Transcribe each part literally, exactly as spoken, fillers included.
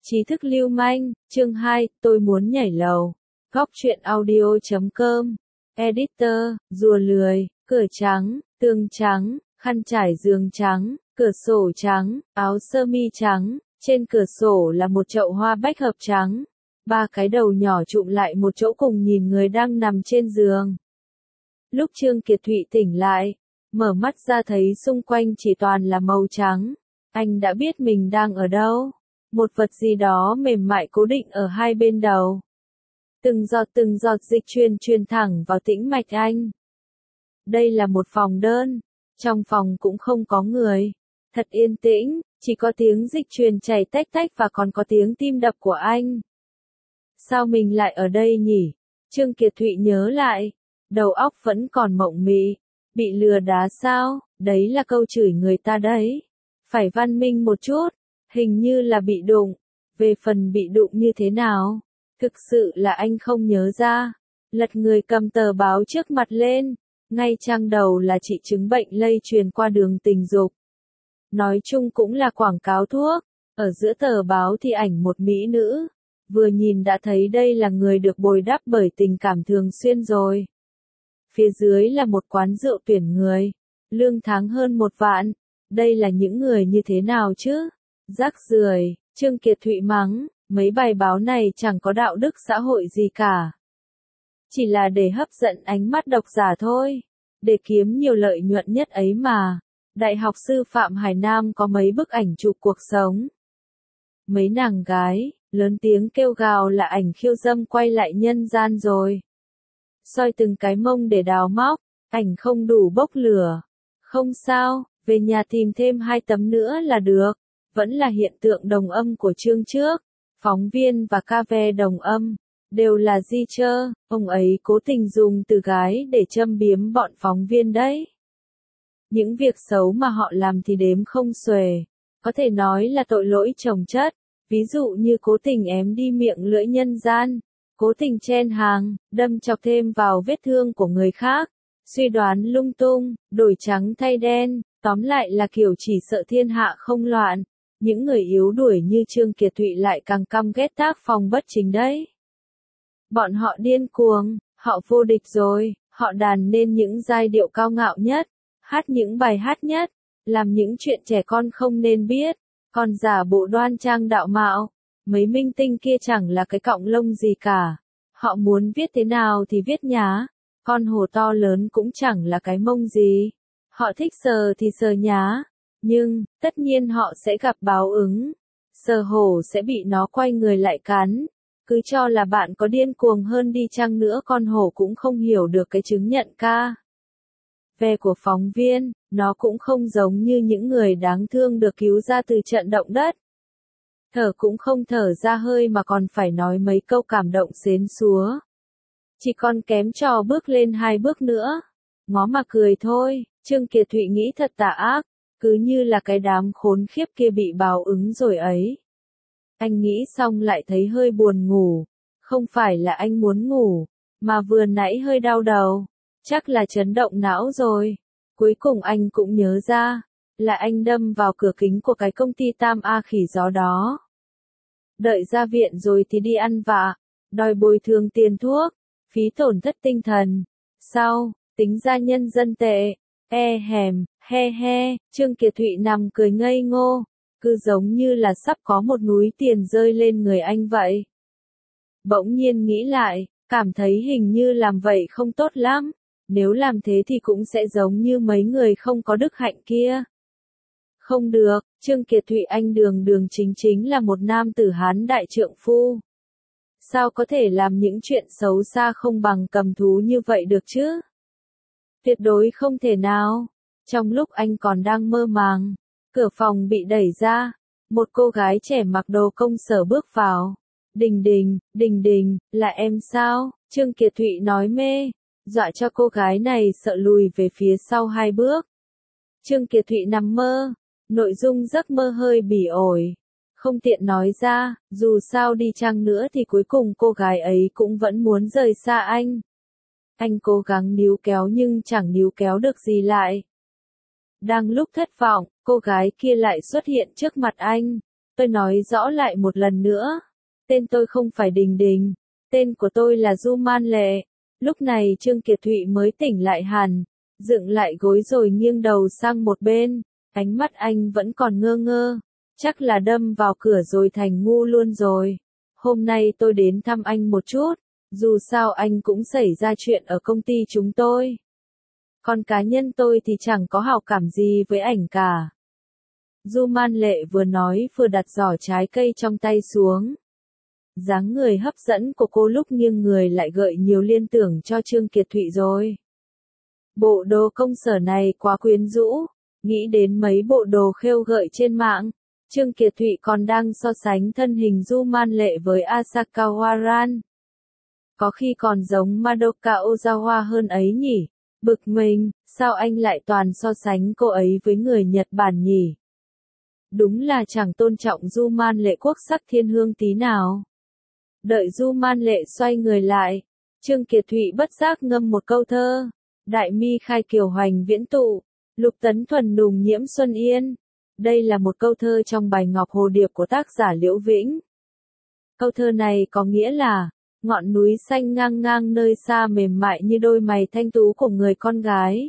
Trí thức lưu manh, chương hai, tôi muốn nhảy lầu. Góc truyện audio chấm com. Editor, rùa lười, cửa trắng, tường trắng, khăn trải giường trắng, cửa sổ trắng, áo sơ mi trắng, trên cửa sổ là một chậu hoa bách hợp trắng. Ba cái đầu nhỏ chụm lại một chỗ cùng nhìn người đang nằm trên giường. Lúc Trương Kiệt Thụy tỉnh lại, mở mắt ra thấy xung quanh chỉ toàn là màu trắng. Anh đã biết mình đang ở đâu. Một vật gì đó mềm mại cố định ở hai bên đầu. Từng giọt từng giọt dịch truyền truyền thẳng vào tĩnh mạch anh. Đây là một phòng đơn. Trong phòng cũng không có người. Thật yên tĩnh, chỉ có tiếng dịch truyền chảy tách tách và còn có tiếng tim đập của anh. Sao mình lại ở đây nhỉ? Trương Kiệt Thụy nhớ lại. Đầu óc vẫn còn mộng mị. Bị lừa đá sao? Đấy là câu chửi người ta đấy. Phải văn minh một chút. Hình như là bị đụng. Về phần bị đụng như thế nào? Thực sự là anh không nhớ ra. Lật người cầm tờ báo trước mặt lên. Ngay trang đầu là trị chứng bệnh lây truyền qua đường tình dục. Nói chung cũng là quảng cáo thuốc. Ở giữa tờ báo thì ảnh một mỹ nữ. Vừa nhìn đã thấy đây là người được bồi đắp bởi tình cảm thường xuyên rồi. Phía dưới là một quán rượu tuyển người. Lương tháng hơn một vạn. Đây là những người như thế nào chứ? Rác rưởi, Trương Kiệt Thụy mắng, mấy bài báo này chẳng có đạo đức xã hội gì cả. Chỉ là để hấp dẫn ánh mắt độc giả thôi. Để kiếm nhiều lợi nhuận nhất ấy mà. Đại học sư phạm Hải Nam có mấy bức ảnh chụp cuộc sống. Mấy nàng gái, lớn tiếng kêu gào là ảnh khiêu dâm quay lại nhân gian rồi. Soi từng cái mông để đào móc, ảnh không đủ bốc lửa. Không sao, về nhà tìm thêm hai tấm nữa là được. Vẫn là hiện tượng đồng âm của chương trước. Phóng viên và ca ve đồng âm. Đều là di chơ. Ông ấy cố tình dùng từ gái để châm biếm bọn phóng viên đấy. Những việc xấu mà họ làm thì đếm không xuể. Có thể nói là tội lỗi chồng chất. Ví dụ như cố tình ém đi miệng lưỡi nhân gian. Cố tình chen hàng, đâm chọc thêm vào vết thương của người khác. Suy đoán lung tung, đổi trắng thay đen. Tóm lại là kiểu chỉ sợ thiên hạ không loạn. Những người yếu đuổi như Trương Kiệt Thụy lại càng căm ghét tác phong bất chính đấy. Bọn họ điên cuồng, họ vô địch rồi, họ đàn nên những giai điệu cao ngạo nhất, hát những bài hát nhất, làm những chuyện trẻ con không nên biết, còn giả bộ đoan trang đạo mạo. Mấy minh tinh kia chẳng là cái cọng lông gì cả. Họ muốn viết thế nào thì viết nhá. Con hổ to lớn cũng chẳng là cái mông gì. Họ thích sờ thì sờ nhá. Nhưng, tất nhiên họ sẽ gặp báo ứng. Sờ hổ sẽ bị nó quay người lại cắn. Cứ cho là bạn có điên cuồng hơn đi chăng nữa con hổ cũng không hiểu được cái chứng nhận ca ve của phóng viên. Nó cũng không giống như những người đáng thương được cứu ra từ trận động đất. Thở cũng không thở ra hơi mà còn phải nói mấy câu cảm động xến xúa. Chỉ còn kém trò bước lên hai bước nữa. Ngó mà cười thôi, Trương Kiệt Thụy nghĩ thật tà ác. Cứ như là cái đám khốn khiếp kia bị báo ứng rồi ấy. Anh nghĩ xong lại thấy hơi buồn ngủ. Không phải là anh muốn ngủ, mà vừa nãy hơi đau đầu. Chắc là chấn động não rồi. Cuối cùng anh cũng nhớ ra, là anh đâm vào cửa kính của cái công ty Tam A khỉ gió đó. Đợi ra viện rồi thì đi ăn vạ, đòi bồi thường tiền thuốc, phí tổn thất tinh thần. Sau, tính ra nhân dân tệ. E hèm, he he, Trương Kiệt Thụy nằm cười ngây ngô, cứ giống như là sắp có một núi tiền rơi lên người anh vậy. Bỗng nhiên nghĩ lại, cảm thấy hình như làm vậy không tốt lắm, nếu làm thế thì cũng sẽ giống như mấy người không có đức hạnh kia. Không được, Trương Kiệt Thụy anh đường đường chính chính là một nam tử Hán đại trượng phu. Sao có thể làm những chuyện xấu xa không bằng cầm thú như vậy được chứ? Tuyệt đối không thể nào. Trong lúc anh còn đang mơ màng, cửa phòng bị đẩy ra, một cô gái trẻ mặc đồ công sở bước vào. Đình đình, đình đình, là em sao? Trương Kiệt Thụy nói mê, dọa cho cô gái này sợ lùi về phía sau hai bước. Trương Kiệt Thụy nằm mơ, nội dung giấc mơ hơi bỉ ổi. Không tiện nói ra, dù sao đi chăng nữa thì cuối cùng cô gái ấy cũng vẫn muốn rời xa anh. Anh cố gắng níu kéo nhưng chẳng níu kéo được gì lại. Đang lúc thất vọng, cô gái kia lại xuất hiện trước mặt anh. Tôi nói rõ lại một lần nữa. Tên tôi không phải Đình Đình. Tên của tôi là Du Man Lệ. Lúc này Trương Kiệt Thụy mới tỉnh lại hẳn. Dựng lại gối rồi nghiêng đầu sang một bên. Ánh mắt anh vẫn còn ngơ ngơ. Chắc là đâm vào cửa rồi thành ngu luôn rồi. Hôm nay tôi đến thăm anh một chút. Dù sao anh cũng xảy ra chuyện ở công ty chúng tôi. Còn cá nhân tôi thì chẳng có hảo cảm gì với ảnh cả. Du Man Lệ vừa nói vừa đặt giỏ trái cây trong tay xuống. Dáng người hấp dẫn của cô lúc nghiêng người lại gợi nhiều liên tưởng cho Trương Kiệt Thụy rồi. Bộ đồ công sở này quá quyến rũ. Nghĩ đến mấy bộ đồ khêu gợi trên mạng. Trương Kiệt Thụy còn đang so sánh thân hình Du Man Lệ với Asaka Waran. Có khi còn giống Madoka Ozawa hơn ấy nhỉ? Bực mình, sao anh lại toàn so sánh cô ấy với người Nhật Bản nhỉ? Đúng là chẳng tôn trọng Du Man Lệ quốc sắc thiên hương tí nào. Đợi Du Man Lệ xoay người lại, Trương Kiệt Thụy bất giác ngâm một câu thơ. Đại mi khai kiều hoành viễn tụ, lục tấn thuần nùng nhiễm xuân yên. Đây là một câu thơ trong bài Ngọc Hồ Điệp của tác giả Liễu Vĩnh. Câu thơ này có nghĩa là, ngọn núi xanh ngang ngang nơi xa mềm mại như đôi mày thanh tú của người con gái.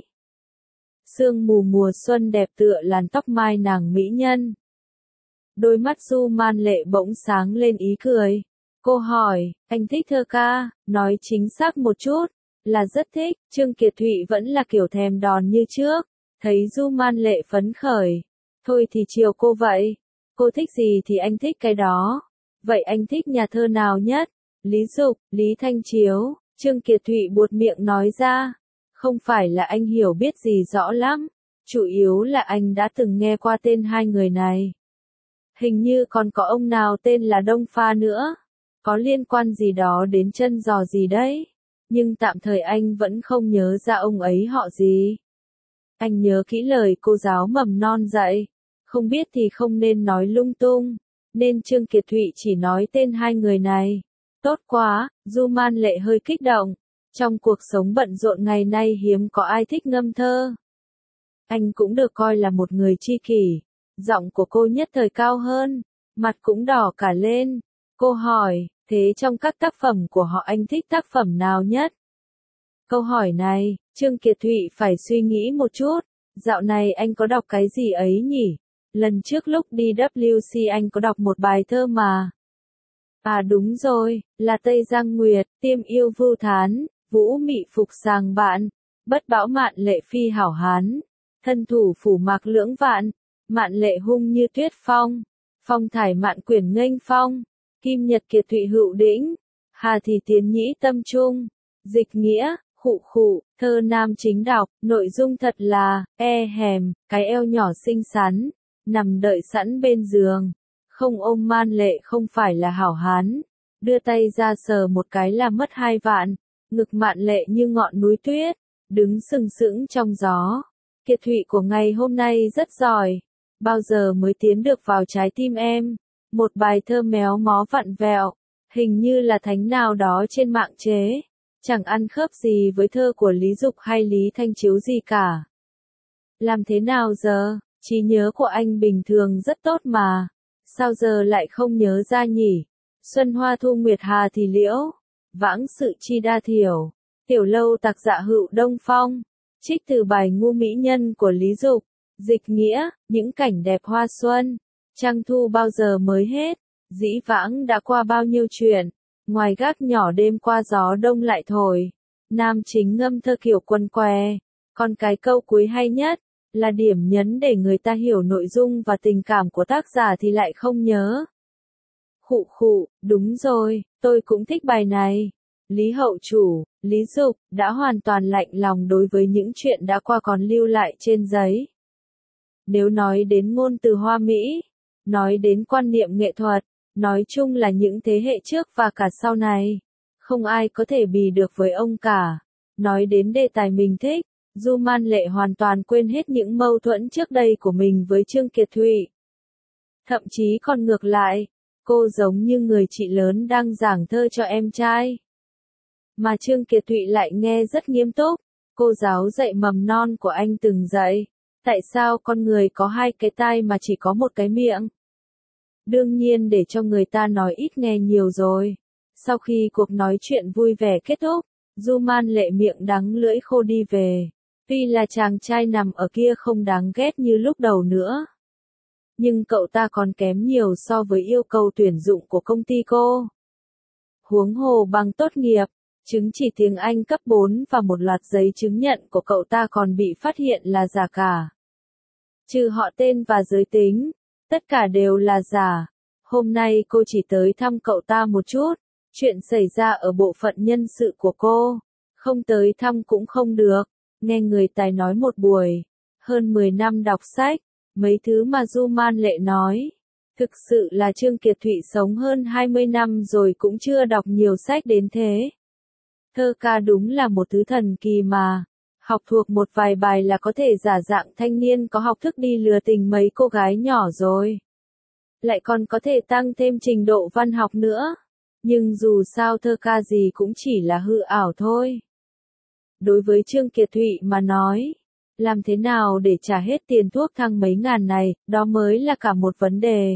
Sương mù mùa xuân đẹp tựa làn tóc mai nàng mỹ nhân. Đôi mắt Du Man Lệ bỗng sáng lên ý cười. Cô hỏi, anh thích thơ ca? Nói chính xác một chút, là rất thích. Trương Kiệt Thụy vẫn là kiểu thèm đòn như trước. Thấy Du Man Lệ phấn khởi. Thôi thì chiều cô vậy. Cô thích gì thì anh thích cái đó. Vậy anh thích nhà thơ nào nhất? Lý Dục, Lý Thanh Chiếu. Trương Kiệt Thụy buột miệng nói ra. Không phải là anh hiểu biết gì rõ lắm. Chủ yếu là anh đã từng nghe qua tên hai người này. Hình như còn có ông nào tên là Đông Pha nữa. Có liên quan gì đó đến chân giò gì đấy. Nhưng tạm thời anh vẫn không nhớ ra ông ấy họ gì. Anh nhớ kỹ lời cô giáo mầm non dạy. Không biết thì không nên nói lung tung. Nên Trương Kiệt Thụy chỉ nói tên hai người này. Tốt quá, Du Man Lệ hơi kích động. Trong cuộc sống bận rộn ngày nay hiếm có ai thích ngâm thơ. Anh cũng được coi là một người tri kỷ. Giọng của cô nhất thời cao hơn. Mặt cũng đỏ cả lên. Cô hỏi, thế trong các tác phẩm của họ anh thích tác phẩm nào nhất? Câu hỏi này, Trương Kiệt Thụy phải suy nghĩ một chút. Dạo này anh có đọc cái gì ấy nhỉ? Lần trước lúc đi vê kép xê anh có đọc một bài thơ mà. À đúng rồi, là Tây Giang Nguyệt, tiêm yêu vưu thán, vũ mị phục sàng bạn, bất bão mạn lệ phi hảo hán, thân thủ phủ mạc lưỡng vạn, mạn lệ hung như tuyết phong, phong thải mạn quyển nghênh phong, kim nhật kiệt thụy hữu đĩnh, hà thì tiến nhĩ tâm trung, dịch nghĩa, khụ khụ, thơ nam chính đọc, nội dung thật là, e hèm, cái eo nhỏ xinh xắn, nằm đợi sẵn bên giường. Không ôm Man Lệ không phải là hảo hán, đưa tay ra sờ một cái là mất hai vạn, ngực Mạn Lệ như ngọn núi tuyết, đứng sừng sững trong gió. Kiệt Thụy của ngày hôm nay rất giỏi, bao giờ mới tiến được vào trái tim em, một bài thơ méo mó vặn vẹo, hình như là thánh nào đó trên mạng chế, chẳng ăn khớp gì với thơ của Lý Dục hay Lý Thanh Chiếu gì cả. Làm thế nào giờ, trí nhớ của anh bình thường rất tốt mà. Sao giờ lại không nhớ ra nhỉ? Xuân hoa thu nguyệt hà thì liễu, vãng sự chi đa thiểu, tiểu lâu tạc dạ hữu đông phong, trích từ bài ngu mỹ nhân của Lý Dục, dịch nghĩa, những cảnh đẹp hoa xuân, trăng thu bao giờ mới hết, dĩ vãng đã qua bao nhiêu chuyện, ngoài gác nhỏ đêm qua gió đông lại thổi, nam chính ngâm thơ kiểu quần què, còn cái câu cuối hay nhất, là điểm nhấn để người ta hiểu nội dung và tình cảm của tác giả thì lại không nhớ. Khụ khụ, đúng rồi, tôi cũng thích bài này. Lý Hậu Chủ, Lý Dục, đã hoàn toàn lạnh lòng đối với những chuyện đã qua còn lưu lại trên giấy. Nếu nói đến ngôn từ hoa mỹ, nói đến quan niệm nghệ thuật, nói chung là những thế hệ trước và cả sau này, không ai có thể bì được với ông cả. Nói đến đề tài mình thích, Du Man Lệ hoàn toàn quên hết những mâu thuẫn trước đây của mình với Trương Kiệt Thụy. Thậm chí còn ngược lại, cô giống như người chị lớn đang giảng thơ cho em trai. Mà Trương Kiệt Thụy lại nghe rất nghiêm túc, cô giáo dạy mầm non của anh từng dạy, tại sao con người có hai cái tai mà chỉ có một cái miệng? đương nhiên để cho người ta nói ít nghe nhiều rồi. Sau khi cuộc nói chuyện vui vẻ kết thúc, Du Man Lệ miệng đắng lưỡi khô đi về. Tuy là chàng trai nằm ở kia không đáng ghét như lúc đầu nữa, nhưng cậu ta còn kém nhiều so với yêu cầu tuyển dụng của công ty cô. Huống hồ bằng tốt nghiệp, chứng chỉ tiếng Anh cấp bốn và một loạt giấy chứng nhận của cậu ta còn bị phát hiện là giả cả. Trừ họ tên và giới tính, tất cả đều là giả. Hôm nay cô chỉ tới thăm cậu ta một chút, chuyện xảy ra ở bộ phận nhân sự của cô, không tới thăm cũng không được. Nghe người tài nói một buổi, hơn mười năm đọc sách, mấy thứ mà Du Man Lệ nói. Thực sự là Trương Kiệt Thụy sống hơn hai mươi năm rồi cũng chưa đọc nhiều sách đến thế. Thơ ca đúng là một thứ thần kỳ mà. Học thuộc một vài bài là có thể giả dạng thanh niên có học thức đi lừa tình mấy cô gái nhỏ rồi. Lại còn có thể tăng thêm trình độ văn học nữa. Nhưng dù sao thơ ca gì cũng chỉ là hư ảo thôi. Đối với Trương Kiệt Thụy mà nói, làm thế nào để trả hết tiền thuốc thang mấy ngàn này, đó mới là cả một vấn đề.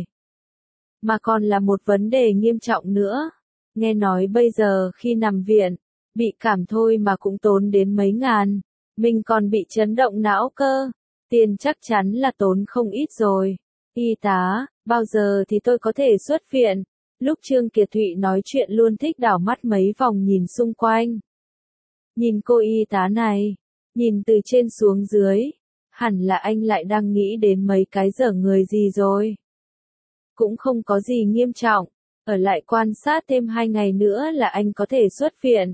Mà còn là một vấn đề nghiêm trọng nữa. Nghe nói bây giờ khi nằm viện, bị cảm thôi mà cũng tốn đến mấy ngàn. Mình còn bị chấn động não cơ. Tiền chắc chắn là tốn không ít rồi. Y tá, bao giờ thì tôi có thể xuất viện? Lúc Trương Kiệt Thụy nói chuyện luôn thích đảo mắt mấy vòng nhìn xung quanh. Nhìn cô y tá này, nhìn từ trên xuống dưới, hẳn là anh lại đang nghĩ đến mấy cái dở người gì rồi. Cũng không có gì nghiêm trọng, ở lại quan sát thêm hai ngày nữa là anh có thể xuất viện.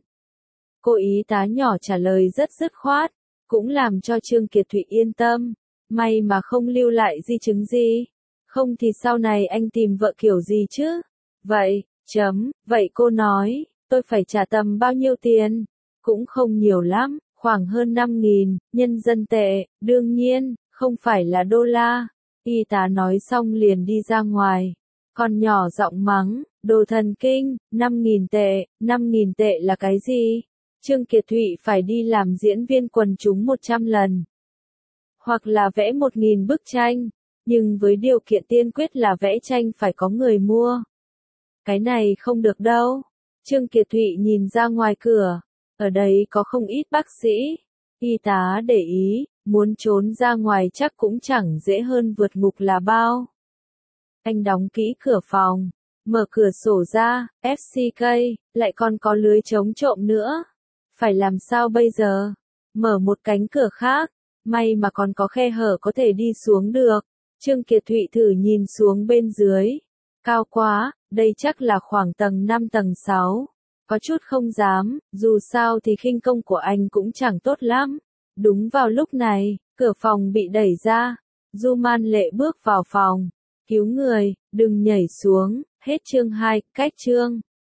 Cô y tá nhỏ trả lời rất dứt khoát, cũng làm cho Trương Kiệt Thụy yên tâm. May mà không lưu lại di chứng gì, không thì sau này anh tìm vợ kiểu gì chứ? Vậy, chấm, vậy cô nói, tôi phải trả tầm bao nhiêu tiền? Cũng không nhiều lắm, khoảng hơn năm nghìn, nhân dân tệ, đương nhiên, không phải là đô la. Y tá nói xong liền đi ra ngoài. Con nhỏ giọng mắng, đồ thần kinh, năm nghìn tệ, năm nghìn tệ là cái gì? Trương Kiệt Thụy phải đi làm diễn viên quần chúng một trăm lần. Hoặc là vẽ một nghìn bức tranh, nhưng với điều kiện tiên quyết là vẽ tranh phải có người mua. Cái này không được đâu. Trương Kiệt Thụy nhìn ra ngoài cửa. Ở đây có không ít bác sĩ. Y tá để ý, muốn trốn ra ngoài chắc cũng chẳng dễ hơn vượt ngục là bao. Anh đóng kỹ cửa phòng, mở cửa sổ ra, ép xê ca, lại còn có lưới chống trộm nữa. Phải làm sao bây giờ? Mở một cánh cửa khác, may mà còn có khe hở có thể đi xuống được. Trương Kiệt Thụy thử nhìn xuống bên dưới. Cao quá, đây chắc là khoảng tầng năm tầng sáu. Có chút không dám, dù sao thì khinh công của anh cũng chẳng tốt lắm. Đúng vào lúc này, cửa phòng bị đẩy ra. Du Man Lệ bước vào phòng. Cứu người, đừng nhảy xuống. Hết chương hai, cách chương.